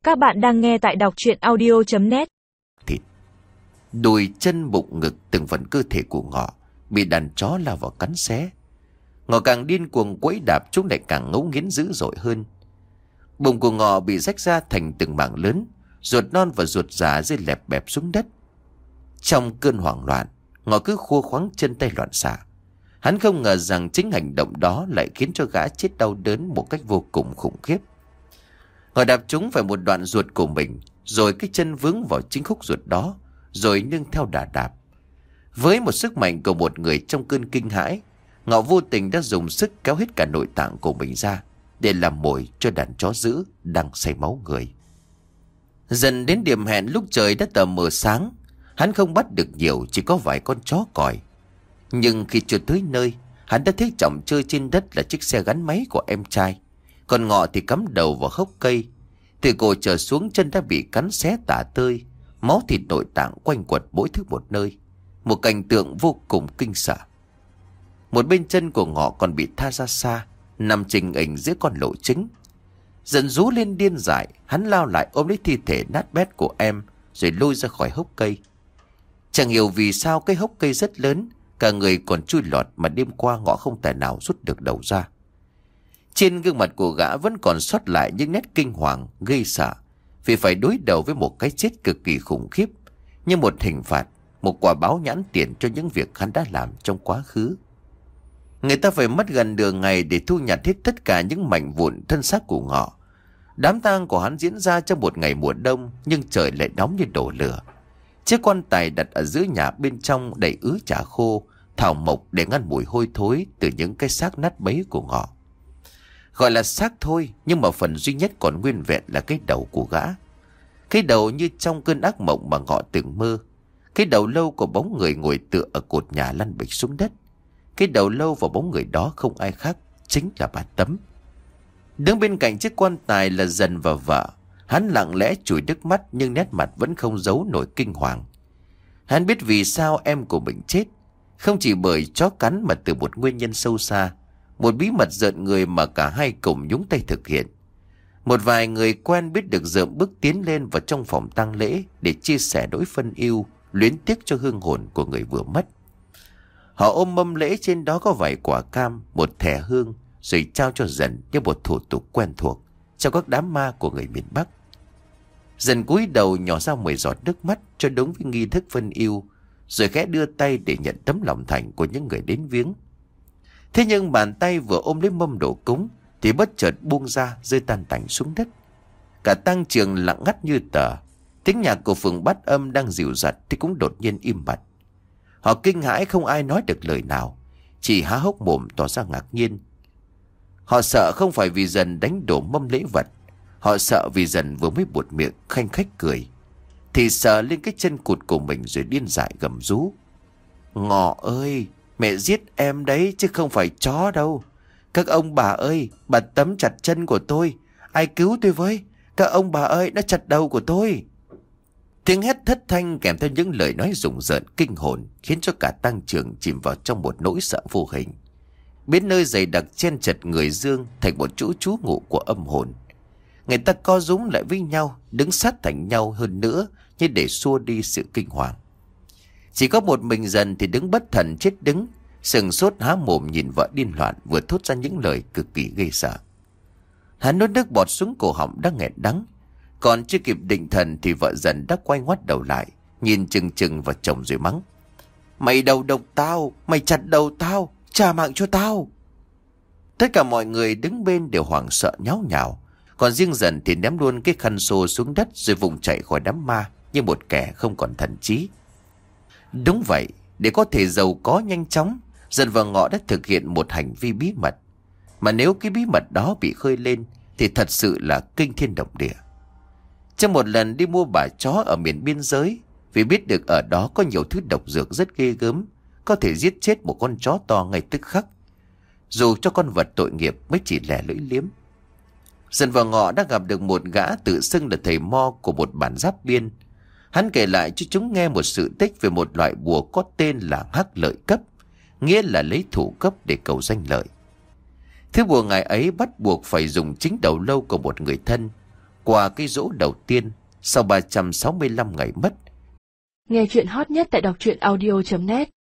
Các bạn đang nghe tại đọc truyện audio.net. Thịt, đùi, chân, bụng, ngực, từng phần cơ thể của Ngọ bị đàn chó lao vào cắn xé. Ngọ càng điên cuồng quẫy đạp, chúng lại càng ngấu nghiến dữ dội hơn. Bụng của Ngọ bị rách ra thành từng mảng lớn, ruột non và ruột già rơi lẹp bẹp xuống đất. Trong cơn hoảng loạn, Ngọ cứ khua khoáng chân tay loạn xạ. Hắn không ngờ rằng chính hành động đó lại khiến cho gã chết đau đớn một cách vô cùng khủng khiếp. Ngọ đạp trúng phải một đoạn ruột của mình, rồi cái chân vướng vào chính khúc ruột đó, rồi nương theo đà đạp. Với một sức mạnh của một người trong cơn kinh hãi, Ngọ vô tình đã dùng sức kéo hết cả nội tạng của mình ra để làm mồi cho đàn chó dữ đang say máu người. Dần đến điểm hẹn lúc trời đã tờ mờ sáng, hắn không bắt được nhiều, chỉ có vài con chó còi. Nhưng khi chưa tới nơi, hắn đã thấy chỏng chơi trên đất là chiếc xe gắn máy của em trai. Còn Ngọ thì cắm đầu vào hốc cây, từ cổ trở xuống chân đã bị cắn xé tả tơi, máu thịt nội tạng quanh quật mỗi thứ một nơi. Một cảnh tượng vô cùng kinh sợ. Một bên chân của Ngọ còn bị tha ra xa, nằm trình hình dưới con lộ chính. Dần rú lên điên dại, hắn lao lại ôm lấy thi thể nát bét của em, rồi lôi ra khỏi hốc cây. Chẳng hiểu vì sao cái hốc cây rất lớn, cả người còn chui lọt mà đêm qua Ngọ không tài nào rút được đầu ra. Trên gương mặt của gã vẫn còn sót lại những nét kinh hoàng, gây sợ, vì phải đối đầu với một cái chết cực kỳ khủng khiếp, như một hình phạt, một quả báo nhãn tiền cho những việc hắn đã làm trong quá khứ. Người ta phải mất gần nửa ngày để thu nhặt hết tất cả những mảnh vụn thân xác của Ngọ. Đám tang của hắn diễn ra trong một ngày mùa đông, nhưng trời lại nóng như đổ lửa. Chiếc quan tài đặt ở giữa nhà bên trong đầy ứ chả khô, thảo mộc để ngăn mùi hôi thối từ những cái xác nát bấy của Ngọ. Gọi là xác thôi, nhưng mà phần duy nhất còn nguyên vẹn là cái đầu của gã. Cái đầu như trong cơn ác mộng mà Ngọ từng mơ. Cái đầu lâu của bóng người ngồi tựa ở cột nhà lăn bịch xuống đất. Cái đầu lâu và bóng người đó không ai khác, chính là bà Tấm. Đứng bên cạnh chiếc quan tài là Dần và vợ. Hắn lặng lẽ chùi nước mắt, nhưng nét mặt vẫn không giấu nổi kinh hoàng. Hắn biết vì sao em của mình chết, không chỉ bởi chó cắn mà từ một nguyên nhân sâu xa, một bí mật rợn người mà cả hai cùng nhúng tay thực hiện. Một vài người quen biết được dợm bước tiến lên vào trong phòng tang lễ để chia sẻ nỗi phân ưu, luyến tiếc cho hương hồn của người vừa mất. Họ ôm mâm lễ, trên đó có vài quả cam, một thẻ hương, rồi trao cho Dần như một thủ tục quen thuộc trong các đám ma của người miền Bắc. Dần cúi đầu nhỏ ra 10 giọt nước mắt cho đúng với nghi thức phân ưu, rồi khẽ đưa tay để nhận tấm lòng thành của những người đến viếng. Thế nhưng bàn tay vừa ôm lấy mâm đồ cúng thì bất chợt buông ra, rơi tan tành xuống đất. Cả tang trường lặng ngắt như tờ. Tiếng nhạc của phường bát âm đang dịu dặt thì cũng đột nhiên im bặt. Họ kinh hãi không ai nói được lời nào, chỉ há hốc mồm tỏ ra ngạc nhiên. Họ sợ không phải vì Dần đánh đổ mâm lễ vật, họ sợ vì Dần vừa mới buột miệng khanh khách cười, thì sờ lên cái chân cụt của mình rồi điên dại gầm rú: Ngọ ơi, mẹ giết em đấy chứ không phải chó đâu. Các ông bà ơi, bà Tấm chặt chân của tôi, ai cứu tôi với. Các ông bà ơi, nó chặt đầu của tôi. Tiếng hét thất thanh kèm theo những lời nói rùng rợn kinh hồn khiến cho cả tang trường chìm vào trong một nỗi sợ vô hình, biến nơi dày đặc chen chật người dương thành một chỗ trú ngụ của âm hồn. Người ta co rúm lại với nhau, đứng sát thành nhau hơn nữa như để xua đi sự kinh hoàng. Chỉ có một mình Dần thì đứng bất thần chết đứng, sừng sốt há mồm nhìn vợ điên loạn vừa thốt ra những lời cực kỳ ghê sợ. Hắn nuốt nước bọt xuống cổ họng đang nghẹn đắng, còn chưa kịp định thần thì vợ Dần đã quay ngoắt đầu lại, nhìn chừng chừng vào chồng rồi mắng: Mày đầu độc tao, mày chặt đầu tao, trả mạng cho tao. Tất cả mọi người đứng bên đều hoảng sợ nháo nhào, còn riêng Dần thì ném luôn cái khăn xô xuống đất rồi vùng chạy khỏi đám ma như một kẻ không còn thần trí. Đúng vậy, để có thể giàu có nhanh chóng, Dần và Ngọ đã thực hiện một hành vi bí mật, mà nếu cái bí mật đó bị khơi lên thì thật sự là kinh thiên động địa. Trong một lần đi mua bả chó ở miền biên giới, vì biết được ở đó có nhiều thứ độc dược rất ghê gớm, có thể giết chết một con chó to ngay tức khắc, dù cho con vật tội nghiệp mới chỉ lẻ lưỡi liếm. Dần và Ngọ đã gặp được một gã tự xưng là thầy mo của một bản giáp biên. Hắn kể lại cho chúng nghe một sự tích về một loại bùa có tên là hắc lợi cấp, nghĩa là lấy thủ cấp để cầu danh lợi. Thứ bùa ngài ấy bắt buộc phải dùng chính đầu lâu của một người thân. Qua cái dỗ đầu tiên, sau 365 ngày mất. Nghe chuyện hot nhất tại đọc truyện audio.net